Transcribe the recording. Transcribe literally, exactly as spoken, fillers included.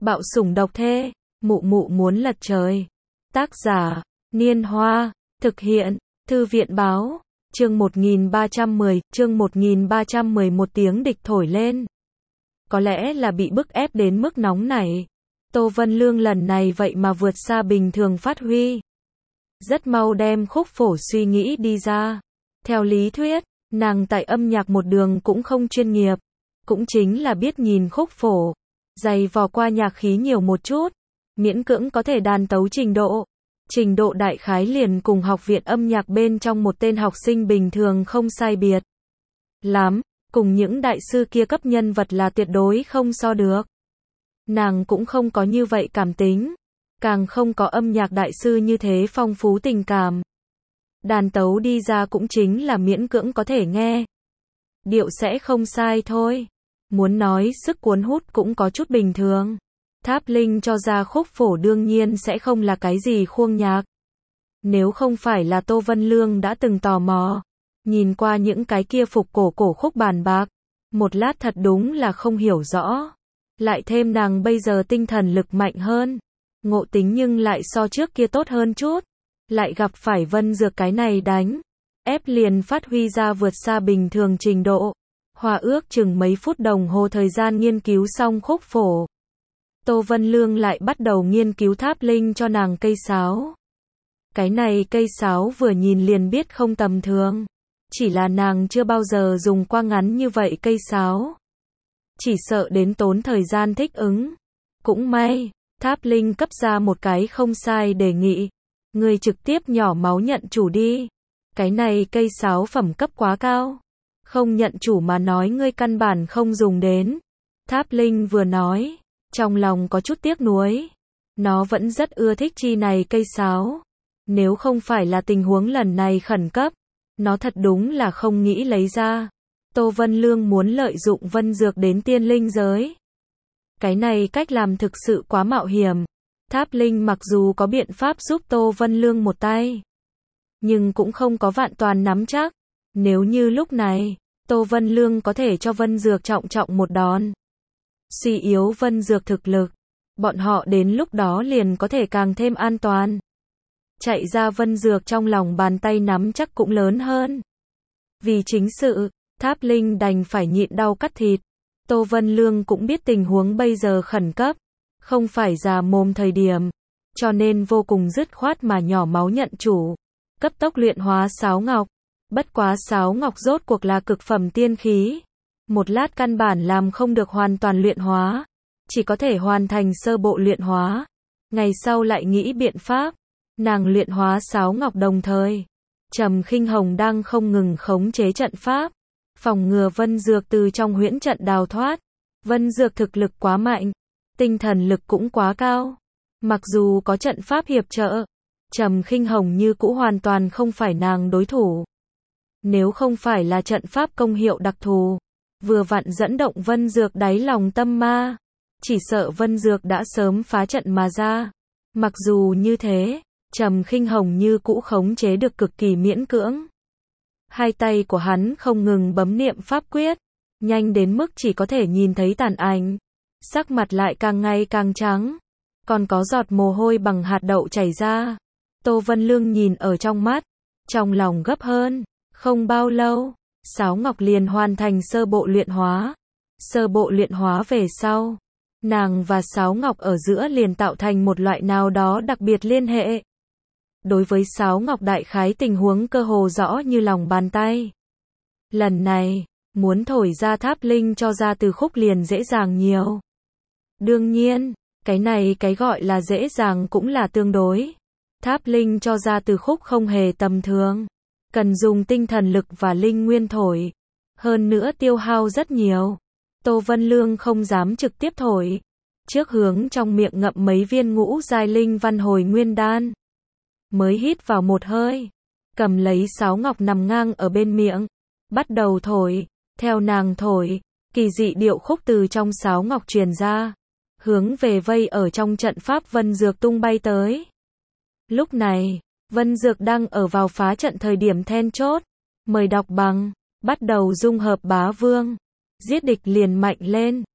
Bạo sủng độc thê, mụ mụ muốn lật trời. Tác giả, Niên Hoa, thực hiện, Thư viện báo, chương một nghìn ba trăm mười, chương một nghìn ba trăm mười một tiếng địch thổi lên. Có lẽ là bị bức ép đến mức nóng này. Tô Vân Lương lần này vậy mà vượt xa bình thường phát huy. Rất mau đem khúc phổ suy nghĩ đi ra. Theo lý thuyết, nàng tại âm nhạc một đường cũng không chuyên nghiệp. Cũng chính là biết nhìn khúc phổ, dày vò qua nhạc khí nhiều một chút, miễn cưỡng có thể đàn tấu trình độ. Trình độ đại khái liền cùng học viện âm nhạc bên trong một tên học sinh bình thường không sai biệt lắm, cùng những đại sư kia cấp nhân vật là tuyệt đối không so được. Nàng cũng không có như vậy cảm tính, càng không có âm nhạc đại sư như thế phong phú tình cảm. Đàn tấu đi ra cũng chính là miễn cưỡng có thể nghe. Điệu sẽ không sai thôi. Muốn nói sức cuốn hút cũng có chút bình thường. Tháp Linh cho ra khúc phổ đương nhiên sẽ không là cái gì khuông nhạc. Nếu không phải là Tô Vân Lương đã từng tò mò, nhìn qua những cái kia phục cổ cổ khúc bàn bạc, một lát thật đúng là không hiểu rõ. Lại thêm nàng bây giờ tinh thần lực mạnh hơn, ngộ tính nhưng lại so trước kia tốt hơn chút. Lại gặp phải Vân Dược cái này đánh ép liền phát huy ra vượt xa bình thường trình độ. Hòa ước chừng mấy phút đồng hồ thời gian nghiên cứu xong khúc phổ, Tô Vân Lương lại bắt đầu nghiên cứu Tháp Linh cho nàng cây sáo. Cái này cây sáo vừa nhìn liền biết không tầm thường. Chỉ là nàng chưa bao giờ dùng qua ngắn như vậy cây sáo. Chỉ sợ đến tốn thời gian thích ứng. Cũng may, Tháp Linh cấp ra một cái không sai đề nghị. Người trực tiếp nhỏ máu nhận chủ đi. Cái này cây sáo phẩm cấp quá cao. Không nhận chủ mà nói ngươi căn bản không dùng đến. Tháp Linh vừa nói, trong lòng có chút tiếc nuối. Nó vẫn rất ưa thích chi này cây sáo. Nếu không phải là tình huống lần này khẩn cấp, nó thật đúng là không nghĩ lấy ra. Tô Vân Lương muốn lợi dụng Vân Dược đến tiên linh giới. Cái này cách làm thực sự quá mạo hiểm. Tháp Linh mặc dù có biện pháp giúp Tô Vân Lương một tay, nhưng cũng không có vạn toàn nắm chắc. Nếu như lúc này, Tô Vân Lương có thể cho Vân Dược trọng trọng một đòn, suy yếu Vân Dược thực lực, bọn họ đến lúc đó liền có thể càng thêm an toàn. Chạy ra Vân Dược trong lòng bàn tay nắm chắc cũng lớn hơn. Vì chính sự, Tháp Linh đành phải nhịn đau cắt thịt. Tô Vân Lương cũng biết tình huống bây giờ khẩn cấp, không phải già mồm thời điểm, cho nên vô cùng dứt khoát mà nhỏ máu nhận chủ, cấp tốc luyện hóa sáo ngọc. Bất quá sáo ngọc rốt cuộc là cực phẩm tiên khí, một lát căn bản làm không được hoàn toàn luyện hóa, chỉ có thể hoàn thành sơ bộ luyện hóa. Ngày sau lại nghĩ biện pháp. Nàng luyện hóa sáo ngọc đồng thời, Trầm Khinh Hồng đang không ngừng khống chế trận pháp, phòng ngừa Vân Dược từ trong huyễn trận đào thoát. Vân Dược thực lực quá mạnh, tinh thần lực cũng quá cao. Mặc dù có trận pháp hiệp trợ, Trầm Khinh Hồng như cũ hoàn toàn không phải nàng đối thủ. Nếu không phải là trận pháp công hiệu đặc thù, vừa vặn dẫn động Vân Dược đáy lòng tâm ma, chỉ sợ Vân Dược đã sớm phá trận mà ra. Mặc dù như thế, Trầm Khinh Hồng như cũ khống chế được cực kỳ miễn cưỡng. Hai tay của hắn không ngừng bấm niệm pháp quyết, nhanh đến mức chỉ có thể nhìn thấy tàn ảnh. Sắc mặt lại càng ngày càng trắng, còn có giọt mồ hôi bằng hạt đậu chảy ra. Tô Vân Lương nhìn ở trong mắt, trong lòng gấp hơn. Không bao lâu, sáo ngọc liền hoàn thành sơ bộ luyện hóa. Sơ bộ luyện hóa về sau, nàng và sáo ngọc ở giữa liền tạo thành một loại nào đó đặc biệt liên hệ. Đối với sáo ngọc đại khái tình huống cơ hồ rõ như lòng bàn tay. Lần này, muốn thổi ra Tháp Linh cho ra từ khúc liền dễ dàng nhiều. Đương nhiên, cái này cái gọi là dễ dàng cũng là tương đối. Tháp Linh cho ra từ khúc không hề tầm thường, cần dùng tinh thần lực và linh nguyên thổi, hơn nữa tiêu hao rất nhiều. Tô Vân Lương không dám trực tiếp thổi, trước hướng trong miệng ngậm mấy viên ngũ giai linh văn hồi nguyên đan, mới hít vào một hơi, cầm lấy sáo ngọc nằm ngang ở bên miệng, bắt đầu thổi. Theo nàng thổi, kỳ dị điệu khúc từ trong sáo ngọc truyền ra, hướng về vây ở trong trận pháp Vân Dược tung bay tới. Lúc này, Vân Dược đang ở vào phá trận thời điểm then chốt. Mời đọc bằng, bắt đầu dung hợp bá vương, giết địch liền mạnh lên.